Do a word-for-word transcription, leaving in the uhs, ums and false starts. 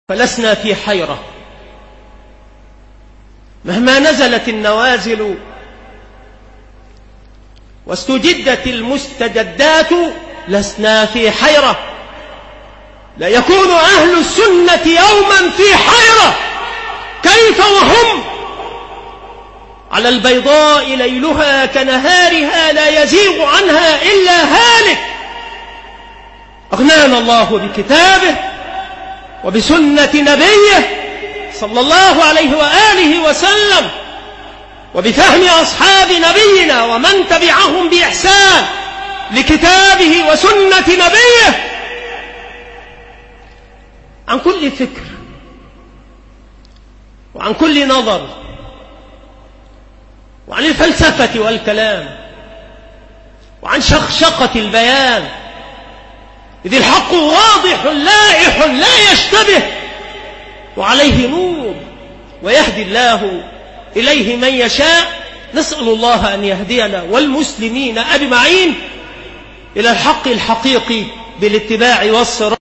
فلسنا في حيرة مهما نزلت النوازل واستجدت المستجدات، لسنا في حيرة. لا يكون أهل السنة يوما في حيرة، كيف وهم على البيضاء ليلها كنهارها لا يزيغ عنها إلا هالك. أغنانا الله بكتابه وبسنة نبيه صلى الله عليه وآله وسلم، وبفهم أصحاب نبينا ومن تبعهم بإحسان لكتابه وسنة نبيه، عن كل فكر وعن كل نظر وعن الفلسفة والكلام وعن شخشقة البيان، إذ الحق واضح لائح لا يشتبه وعليه نور ويهدي الله إليه من يشاء. نسأل الله أن يهدينا والمسلمين أجمعين إلى الحق الحقيقي بالاتباع والصراط.